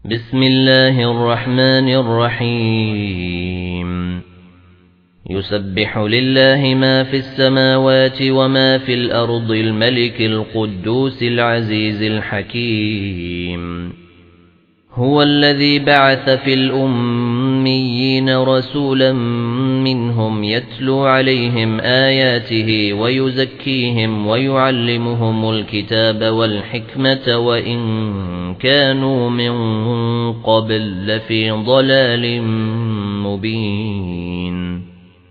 بسم الله الرحمن الرحيم يسبح لله ما في السماوات وما في الأرض الملك القدوس العزيز الحكيم هو الذي بعث في الأميين رسولا منهم يتلو عليهم آياته ويزكيهم ويعلمهم الكتاب والحكمة وإن كانوا من قبل لفي ضلال مبين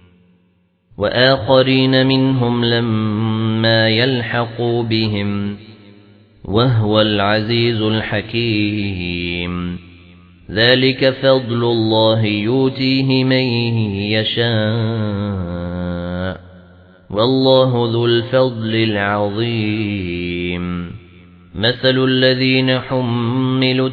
وآخرين منهم لما يلحقوا بهم وهو العزيز الحكيم ذلك فضل الله يؤتيه من يشاء والله ذو الفضل العظيم مثل الذين حملوا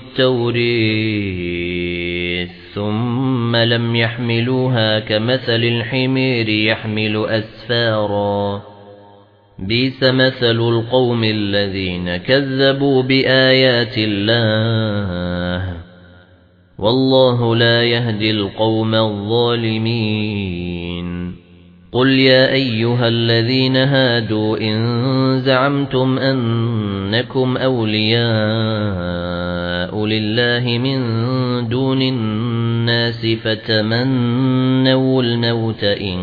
التوراة ثم لم يحملوها كمثل الحمير يحمل أسفارا بئس مثل القوم الذين كذبوا بآيات الله والله لا يهدي القوم الظالمين قل يا أيها الذين هادوا إن زعمتم أنكم أولياء لله من دون الناس فتمنوا الموت إن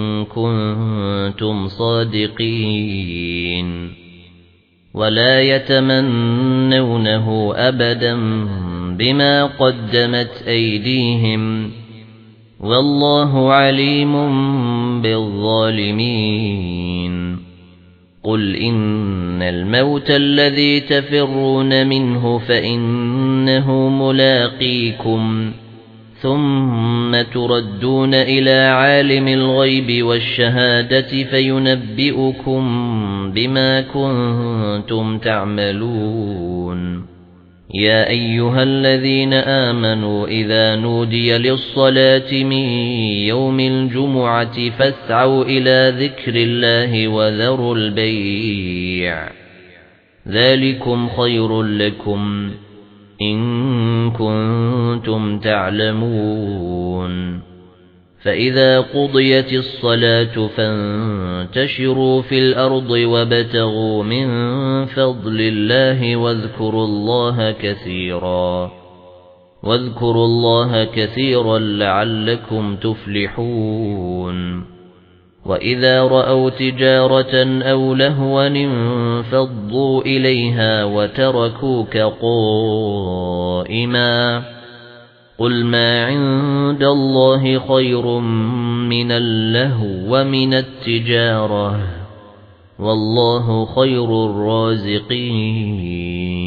كنتم صادقين ولا يتمنونه أبدا بما قدمت أيديهم والله عليم بالظالمين قل إن الموت الذي تفرون منه فإنه ملاقيكم ثم تردون إلى عالم الغيب والشهادة فينبئكم بما كنتم تعملون يا أيها الذين آمنوا إذا نودي للصلاة من يوم الجمعة فاسعوا إلى ذكر الله وذروا البيع ذلكم خير لكم إن كنتم تعلمون فإذا قضيت الصلاة فانتشروا في الأرض وابتغوا من فضل الله واذكروا الله كثيرا لعلكم تفلحون وإذا رأوا تجارة أو لهوا انفضوا إليها وتركوك قائما قل ما عند الله خير من اللهو ومن التجارة والله خير الرازقين